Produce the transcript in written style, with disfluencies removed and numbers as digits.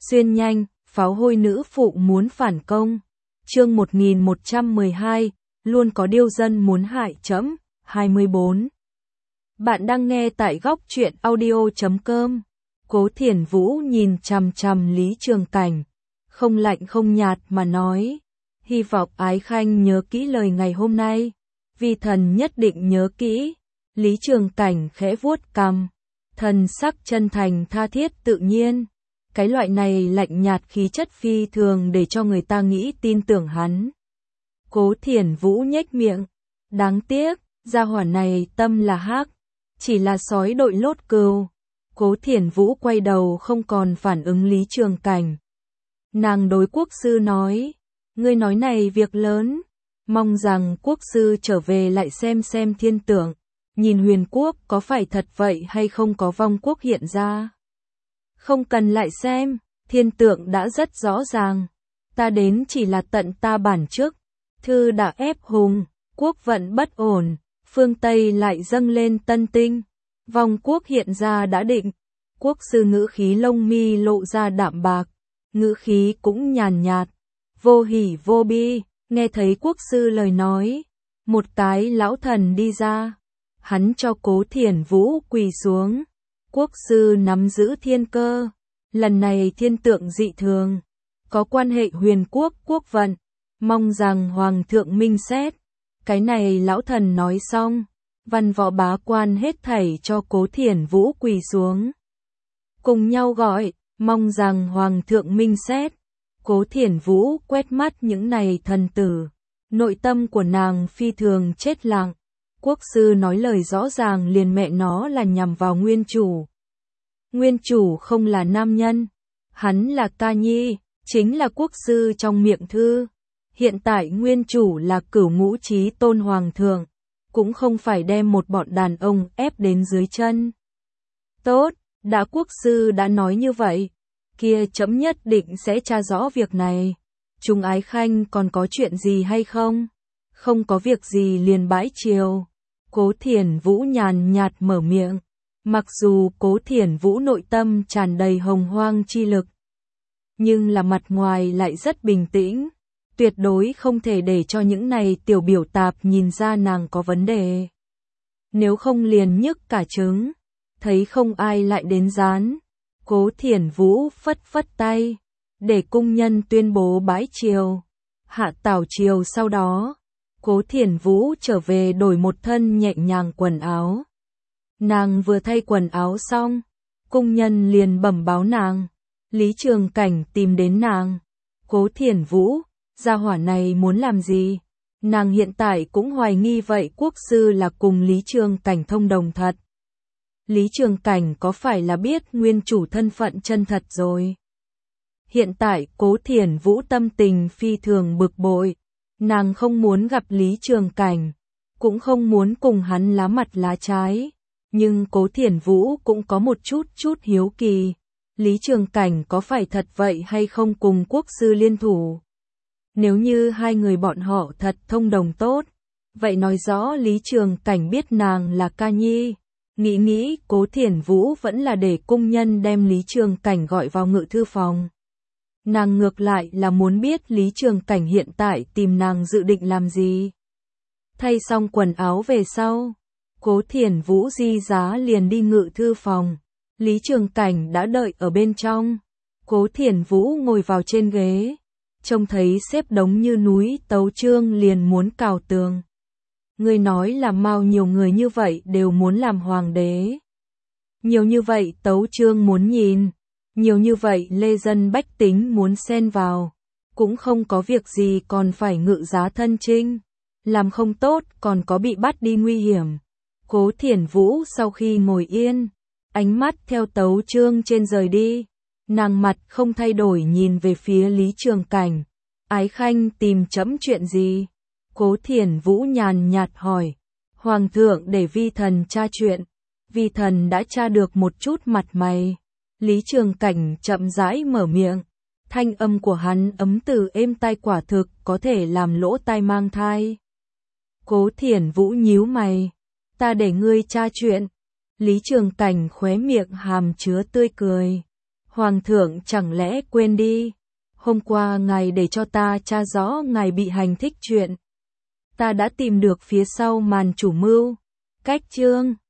Xuyên nhanh, pháo hôi nữ phụ muốn phản công. Chương 1112, luôn có điêu dân muốn hại trẫm. 24. Bạn đang nghe tại góc truyện audio.com. Cố Thiển Vũ nhìn chằm chằm Lý Trường Cảnh, không lạnh không nhạt mà nói, hy vọng Ái Khanh nhớ kỹ lời ngày hôm nay, vi thần nhất định nhớ kỹ. Lý Trường Cảnh khẽ vuốt cằm, thần sắc chân thành tha thiết tự nhiên. Cái loại này lạnh nhạt khí chất phi thường để cho người ta nghĩ tin tưởng hắn. Cố Thiển Vũ nhếch miệng, đáng tiếc, gia hỏa này tâm là hắc, chỉ là sói đội lốt cừu. Cố Thiển Vũ quay đầu không còn phản ứng Lý Trường Cảnh. Nàng đối quốc sư nói, ngươi nói này việc lớn, mong rằng quốc sư trở về lại xem thiên tượng, nhìn huyền quốc có phải thật vậy hay không có vong quốc hiện ra. Không cần lại xem, thiên tượng đã rất rõ ràng, ta đến chỉ là tận ta bản trước, thư đã ép hùng, quốc vận bất ổn, phương Tây lại dâng lên tân tinh, vong quốc hiện ra đã định. Quốc sư ngữ khí lông mi lộ ra đạm bạc, ngữ khí cũng nhàn nhạt, vô hỉ vô bi. Nghe thấy quốc sư lời nói, một cái lão thần đi ra, hắn cho Cố Thiển Vũ quỳ xuống. Quốc sư nắm giữ thiên cơ, lần này thiên tượng dị thường, có quan hệ huyền quốc quốc vận, mong rằng hoàng thượng minh xét. Cái này lão thần nói xong, văn võ bá quan hết thảy cho Cố Thiển Vũ quỳ xuống, cùng nhau gọi, mong rằng hoàng thượng minh xét. Cố Thiển Vũ quét mắt những này thần tử, nội tâm của nàng phi thường chết lặng. Quốc sư nói lời rõ ràng liền mẹ nó là nhằm vào nguyên chủ. Nguyên chủ không là nam nhân, hắn là ca nhi, chính là quốc sư trong miệng thư. Hiện tại nguyên chủ là cửu ngũ chí tôn hoàng thượng, cũng không phải đem một bọn đàn ông ép đến dưới chân. Tốt, đã quốc sư đã nói như vậy, kia trẫm nhất định sẽ tra rõ việc này. Chúng Ái Khanh còn có chuyện gì hay không? Không có việc gì liền bãi triều. Cố Thiển Vũ nhàn nhạt mở miệng. Mặc dù Cố Thiển Vũ nội tâm tràn đầy hồng hoang chi lực, nhưng là mặt ngoài lại rất bình tĩnh, tuyệt đối không thể để cho những này tiểu biểu tạp nhìn ra nàng có vấn đề. Nếu không liền nhức cả trứng, thấy không ai lại đến gián. Cố Thiển Vũ phất phất tay, để cung nhân tuyên bố bãi triều. Hạ tảo triều sau đó, Cố Thiển Vũ trở về đổi một thân nhẹ nhàng quần áo. Nàng vừa thay quần áo xong, cung nhân liền bẩm báo nàng, Lý Trường Cảnh tìm đến nàng. Cố Thiển Vũ, gia hỏa này muốn làm gì? Nàng hiện tại cũng hoài nghi vậy quốc sư là cùng Lý Trường Cảnh thông đồng thật. Lý Trường Cảnh có phải là biết nguyên chủ thân phận chân thật rồi? Hiện tại Cố Thiển Vũ tâm tình phi thường bực bội, nàng không muốn gặp Lý Trường Cảnh, cũng không muốn cùng hắn lá mặt lá trái. Nhưng Cố Thiển Vũ cũng có một chút hiếu kỳ, Lý Trường Cảnh có phải thật vậy hay không cùng quốc sư liên thủ? Nếu như hai người bọn họ thật thông đồng tốt, vậy nói rõ Lý Trường Cảnh biết nàng là ca nhi. Nghĩ Cố Thiển Vũ vẫn là để cung nhân đem Lý Trường Cảnh gọi vào ngự thư phòng. Nàng ngược lại là muốn biết Lý Trường Cảnh hiện tại tìm nàng dự định làm gì. Thay xong quần áo về sau, Cố Thiển Vũ di giá liền đi ngự thư phòng. Lý Trường Cảnh đã đợi ở bên trong. Cố Thiển Vũ ngồi vào trên ghế, trông thấy xếp đống như núi tấu chương liền muốn cào tường. Ngươi nói là mau nhiều người như vậy đều muốn làm hoàng đế. Nhiều như vậy tấu chương muốn nhìn, nhiều như vậy lê dân bách tính muốn xen vào, cũng không có việc gì còn phải ngự giá thân chinh, làm không tốt còn có bị bắt đi nguy hiểm. Cố Thiển Vũ sau khi ngồi yên, ánh mắt theo tấu chương trên rời đi, nàng mặt không thay đổi nhìn về phía Lý Trường Cảnh. Ái Khanh tìm trẫm chuyện gì? Cố Thiển Vũ nhàn nhạt hỏi. Hoàng thượng để vi thần tra chuyện, vi thần đã tra được một chút mặt mày. Lý Trường Cảnh chậm rãi mở miệng, thanh âm của hắn ấm từ êm tai quả thực có thể làm lỗ tai mang thai. Cố Thiển Vũ nhíu mày, ta để ngươi tra chuyện. Lý Trường Cảnh khóe miệng hàm chứa tươi cười. Hoàng thượng chẳng lẽ quên đi, hôm qua ngài để cho ta tra rõ ngài bị hành thích chuyện. Ta đã tìm được phía sau màn chủ mưu. Cách chương